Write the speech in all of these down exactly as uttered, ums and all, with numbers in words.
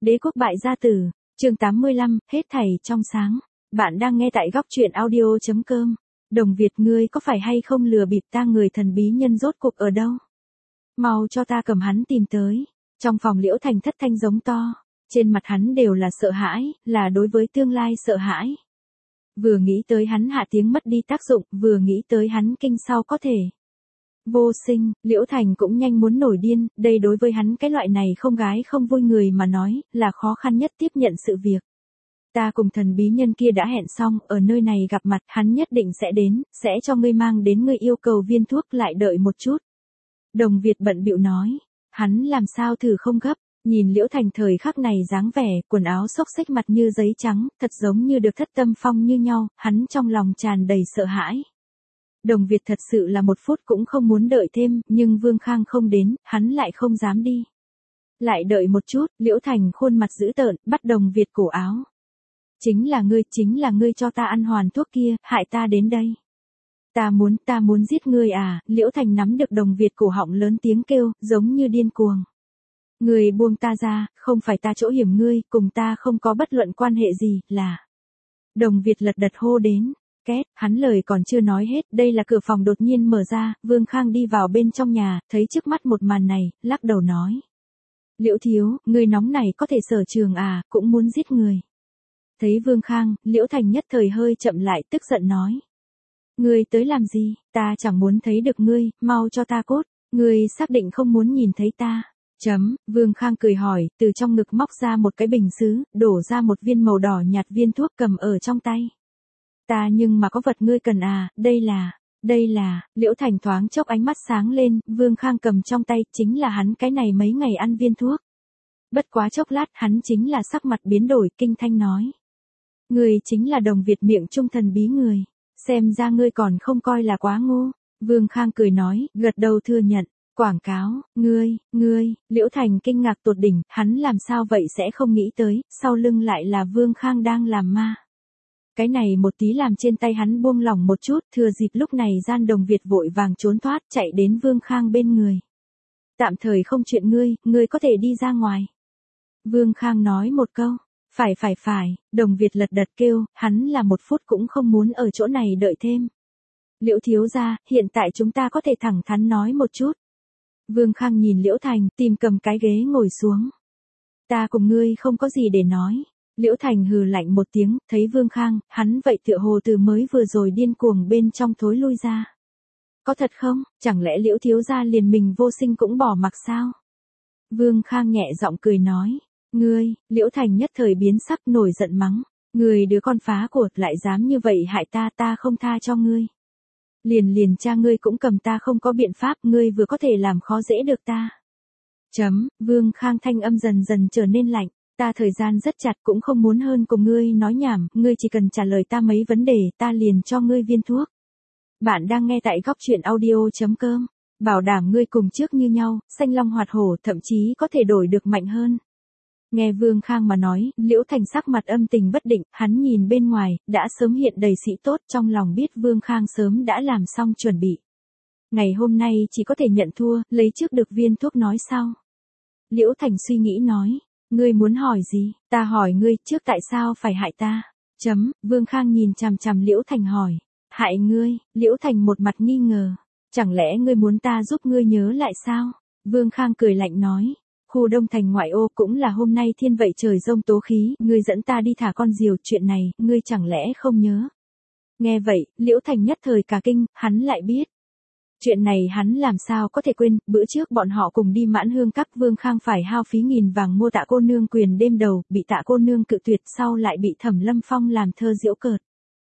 Đế quốc bại gia tử, chương tám mươi lăm, hết thảy trong sáng. Bạn đang nghe tại góc truyện audio chấm com. Đồng Việt, ngươi có phải hay không lừa bịp ta, người thần bí nhân rốt cuộc ở đâu? Mau cho ta cầm hắn tìm tới. Trong phòng Liễu Thành thất thanh giống to. Trên mặt hắn đều là sợ hãi, là đối với tương lai sợ hãi. Vừa nghĩ tới hắn hạ tiếng mất đi tác dụng, vừa nghĩ tới hắn kinh sau có thể vô sinh, Liễu Thành cũng nhanh muốn nổi điên, đây đối với hắn cái loại này không gái không vui người mà nói, là khó khăn nhất tiếp nhận sự việc. Ta cùng thần bí nhân kia đã hẹn xong, ở nơi này gặp mặt, hắn nhất định sẽ đến, sẽ cho ngươi mang đến ngươi yêu cầu viên thuốc, lại đợi một chút. Đồng Việt bận bịu nói, hắn làm sao thử không gấp, nhìn Liễu Thành thời khắc này dáng vẻ, quần áo xốc xếch, mặt như giấy trắng, thật giống như được thất tâm phong như nhau, hắn trong lòng tràn đầy sợ hãi. Đồng Việt thật sự là một phút cũng không muốn đợi thêm, nhưng Vương Khang không đến, hắn lại không dám đi. Lại đợi một chút, Liễu Thành khuôn mặt dữ tợn, bắt Đồng Việt cổ áo. Chính là ngươi, chính là ngươi cho ta ăn hoàn thuốc kia, hại ta đến đây. Ta muốn, ta muốn giết ngươi à, Liễu Thành nắm được Đồng Việt cổ họng lớn tiếng kêu, giống như điên cuồng. Ngươi buông ta ra, không phải ta chỗ hiểm ngươi, cùng ta không có bất luận quan hệ gì, là. Đồng Việt lật đật hô đến. Két, hắn lời còn chưa nói hết, đây là cửa phòng đột nhiên mở ra, Vương Khang đi vào bên trong nhà, thấy trước mắt một màn này, lắc đầu nói. Liễu thiếu, người nóng này có thể sở trường à, cũng muốn giết người. Thấy Vương Khang, Liễu Thành nhất thời hơi chậm lại, tức giận nói. Ngươi tới làm gì, ta chẳng muốn thấy được ngươi, mau cho ta cốt, ngươi xác định không muốn nhìn thấy ta. Chấm, Vương Khang cười hỏi, từ trong ngực móc ra một cái bình sứ, đổ ra một viên màu đỏ nhạt viên thuốc cầm ở trong tay. Ta nhưng mà có vật ngươi cần à, đây là, đây là, Liễu Thành thoáng chốc ánh mắt sáng lên, Vương Khang cầm trong tay, chính là hắn cái này mấy ngày ăn viên thuốc. Bất quá chốc lát, hắn chính là sắc mặt biến đổi, kinh thanh nói. Ngươi chính là Đồng Việt miệng trung thần bí người, xem ra ngươi còn không coi là quá ngu. Vương Khang cười nói, gật đầu thừa nhận, quảng cáo, ngươi, ngươi, Liễu Thành kinh ngạc tột đỉnh, hắn làm sao vậy sẽ không nghĩ tới, sau lưng lại là Vương Khang đang làm ma. Cái này một tí làm trên tay hắn buông lỏng một chút, thừa dịp lúc này gian Đồng Việt vội vàng trốn thoát, chạy đến Vương Khang bên người. Tạm thời không chuyện ngươi, ngươi có thể đi ra ngoài. Vương Khang nói một câu, phải phải phải, Đồng Việt lật đật kêu, hắn là một phút cũng không muốn ở chỗ này đợi thêm. Liễu thiếu gia, hiện tại chúng ta có thể thẳng thắn nói một chút. Vương Khang nhìn Liễu Thành, tìm cầm cái ghế ngồi xuống. Ta cùng ngươi không có gì để nói. Liễu Thành hừ lạnh một tiếng, thấy Vương Khang, hắn vậy tựa hồ từ mới vừa rồi điên cuồng bên trong thối lui ra. Có thật không, chẳng lẽ Liễu thiếu gia liền mình vô sinh cũng bỏ mặc sao? Vương Khang nhẹ giọng cười nói, ngươi, Liễu Thành nhất thời biến sắc nổi giận mắng, ngươi đứa con phá của lại dám như vậy hại ta, ta không tha cho ngươi. Liền liền cha ngươi cũng cầm ta không có biện pháp, ngươi vừa có thể làm khó dễ được ta. Chấm, Vương Khang thanh âm dần dần trở nên lạnh. Ta thời gian rất chặt cũng không muốn hơn cùng ngươi nói nhảm, ngươi chỉ cần trả lời ta mấy vấn đề, ta liền cho ngươi viên thuốc. Bạn đang nghe tại góc truyện audio chấm com, bảo đảm ngươi cùng trước như nhau, xanh long hoạt hổ, thậm chí có thể đổi được mạnh hơn. Nghe Vương Khang mà nói, Liễu Thành sắc mặt âm tình bất định, hắn nhìn bên ngoài, đã sớm hiện đầy sĩ tốt, trong lòng biết Vương Khang sớm đã làm xong chuẩn bị. Ngày hôm nay chỉ có thể nhận thua, lấy trước được viên thuốc nói sau. Liễu Thành suy nghĩ nói. Ngươi muốn hỏi gì, ta hỏi ngươi trước tại sao phải hại ta? Chấm, Vương Khang nhìn chằm chằm Liễu Thành hỏi. Hại ngươi, Liễu Thành một mặt nghi ngờ. Chẳng lẽ ngươi muốn ta giúp ngươi nhớ lại sao? Vương Khang cười lạnh nói. Khu Đông Thành ngoại ô cũng là hôm nay thiên vậy trời rông tố khí, ngươi dẫn ta đi thả con diều, chuyện này, ngươi chẳng lẽ không nhớ? Nghe vậy, Liễu Thành nhất thời cả kinh, hắn lại biết. Chuyện này hắn làm sao có thể quên, bữa trước bọn họ cùng đi Mãn Hương Các, Vương Khang phải hao phí nghìn vàng mua Tạ cô nương quyền đêm đầu, bị Tạ cô nương cự tuyệt, sau lại bị Thẩm Lâm Phong làm thơ giễu cợt.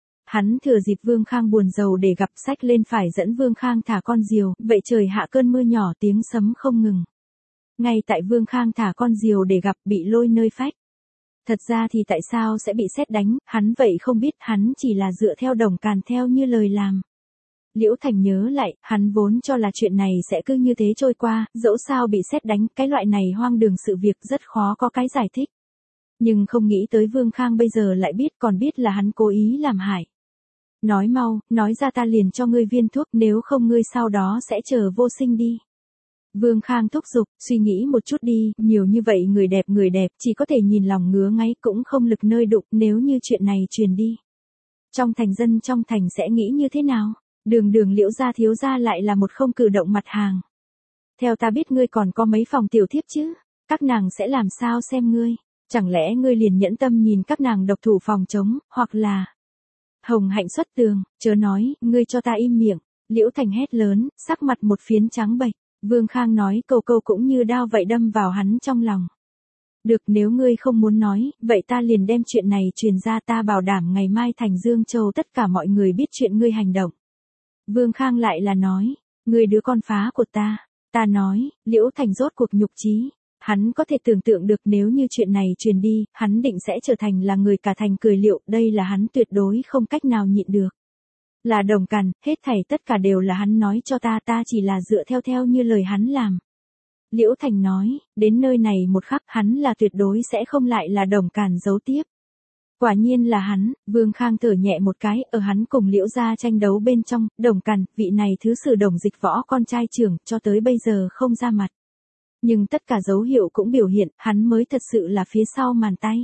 Hắn thừa dịp Vương Khang buồn rầu để gặp sách lên phải dẫn Vương Khang thả con diều, vậy trời hạ cơn mưa nhỏ tiếng sấm không ngừng. Ngay tại Vương Khang thả con diều để gặp bị lôi nơi phách. Thật ra thì tại sao sẽ bị sét đánh, hắn vậy không biết, hắn chỉ là dựa theo Đồng Càn theo như lời làm. Liễu Thành nhớ lại, hắn vốn cho là chuyện này sẽ cứ như thế trôi qua, dẫu sao bị sét đánh, cái loại này hoang đường sự việc rất khó có cái giải thích. Nhưng không nghĩ tới Vương Khang bây giờ lại biết, còn biết là hắn cố ý làm hại. Nói mau, nói ra ta liền cho ngươi viên thuốc, nếu không ngươi sau đó sẽ chờ vô sinh đi. Vương Khang thúc giục, suy nghĩ một chút đi, nhiều như vậy người đẹp người đẹp, chỉ có thể nhìn lòng ngứa ngáy cũng không lực nơi đụng, nếu như chuyện này truyền đi. Trong thành dân trong thành sẽ nghĩ như thế nào? Đường đường Liễu gia thiếu gia lại là một không cử động mặt hàng. Theo ta biết ngươi còn có mấy phòng tiểu thiếp chứ, các nàng sẽ làm sao xem ngươi? Chẳng lẽ ngươi liền nhẫn tâm nhìn các nàng độc thủ phòng chống, hoặc là... Hồng Hạnh xuất tường, chớ nói, ngươi cho ta im miệng. Liễu Thành hét lớn, sắc mặt một phiến trắng bệch. Vương Khang nói câu câu cũng như đao vậy đâm vào hắn trong lòng. Được, nếu ngươi không muốn nói, vậy ta liền đem chuyện này truyền ra, ta bảo đảm ngày mai thành Dương Châu tất cả mọi người biết chuyện ngươi hành động. Vương Khang lại là nói, ngươi đứa con phá của ta. Ta nói, Liễu Thành rốt cuộc nhục chí. Hắn có thể tưởng tượng được nếu như chuyện này truyền đi, hắn định sẽ trở thành là người cả thành cười liệu, đây là hắn tuyệt đối không cách nào nhịn được. Là Đồng Càn, hết thảy tất cả đều là hắn nói cho ta, ta chỉ là dựa theo theo như lời hắn làm. Liễu Thành nói, đến nơi này một khắc hắn là tuyệt đối sẽ không lại là Đồng Càn giấu tiếp. Quả nhiên là hắn, Vương Khang thở nhẹ một cái, ở hắn cùng Liễu gia tranh đấu bên trong, Đồng Càn, vị này thứ sử Đồng Dịch Võ con trai trưởng, cho tới bây giờ không ra mặt. Nhưng tất cả dấu hiệu cũng biểu hiện, hắn mới thật sự là phía sau màn tay.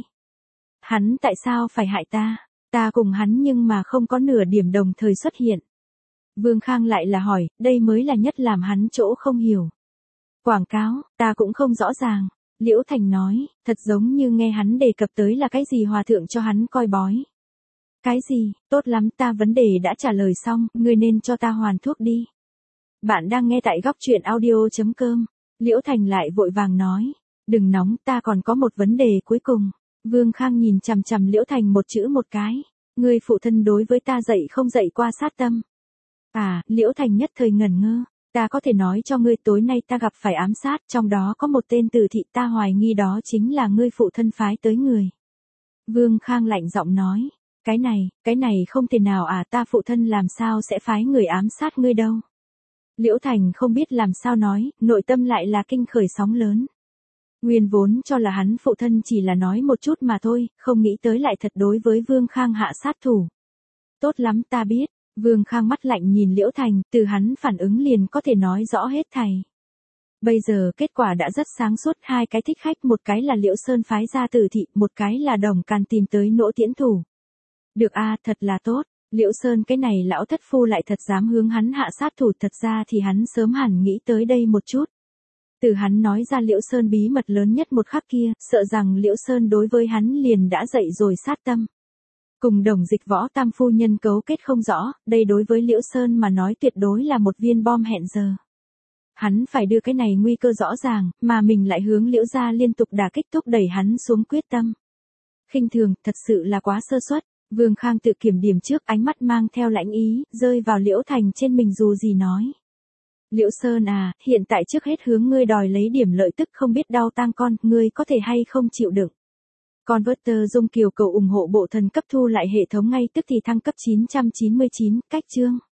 Hắn tại sao phải hại ta? Ta cùng hắn nhưng mà không có nửa điểm đồng thời xuất hiện. Vương Khang lại là hỏi, đây mới là nhất làm hắn chỗ không hiểu. Quảng cáo, ta cũng không rõ ràng. Liễu Thành nói, thật giống như nghe hắn đề cập tới là cái gì hòa thượng cho hắn coi bói. Cái gì, tốt lắm, ta vấn đề đã trả lời xong, ngươi nên cho ta hoàn thuốc đi. Bạn đang nghe tại góc truyện audio chấm com. Liễu Thành lại vội vàng nói, đừng nóng, ta còn có một vấn đề cuối cùng. Vương Khang nhìn chằm chằm Liễu Thành một chữ một cái, ngươi phụ thân đối với ta dạy không dạy qua sát tâm. À, Liễu Thành nhất thời ngẩn ngơ, ta có thể nói cho ngươi tối nay ta gặp phải ám sát, trong đó có một tên Từ thị, ta hoài nghi đó chính là ngươi phụ thân phái tới người. Vương Khang lạnh giọng nói, cái này, cái này không thể nào à, ta phụ thân làm sao sẽ phái người ám sát ngươi đâu. Liễu Thành không biết làm sao nói, nội tâm lại là kinh khởi sóng lớn. Nguyên vốn cho là hắn phụ thân chỉ là nói một chút mà thôi, không nghĩ tới lại thật đối với Vương Khang hạ sát thủ. Tốt lắm, ta biết. Vương Khang mắt lạnh nhìn Liễu Thành, từ hắn phản ứng liền có thể nói rõ hết thảy. Bây giờ kết quả đã rất sáng suốt, hai cái thích khách, một cái là Liễu Sơn phái ra Từ thị, một cái là Đồng Càn tìm tới Nỗ Tiễn thủ. Được a, à, thật là tốt. Liễu Sơn cái này lão thất phu lại thật dám hướng hắn hạ sát thủ, thật ra thì hắn sớm hẳn nghĩ tới đây một chút. Từ hắn nói ra Liễu Sơn bí mật lớn nhất một khắc kia, sợ rằng Liễu Sơn đối với hắn liền đã dậy rồi sát tâm. Cùng Đồng Dịch Võ tam phu nhân cấu kết không rõ, đây đối với Liễu Sơn mà nói tuyệt đối là một viên bom hẹn giờ. Hắn phải đưa cái này nguy cơ rõ ràng, mà mình lại hướng Liễu gia liên tục đả kích thúc đẩy hắn xuống quyết tâm. Khinh thường, thật sự là quá sơ suất. Vương Khang tự kiểm điểm trước, ánh mắt mang theo lãnh ý, rơi vào Liễu Thành trên mình dù gì nói. Liễu Sơn à, hiện tại trước hết hướng ngươi đòi lấy điểm lợi tức, không biết đau tang con, ngươi có thể hay không chịu đựng. Converter Dung Kiều cầu ủng hộ bộ thần cấp thu lại hệ thống ngay tức thì thăng cấp chín trăm chín mươi chín, cách chương.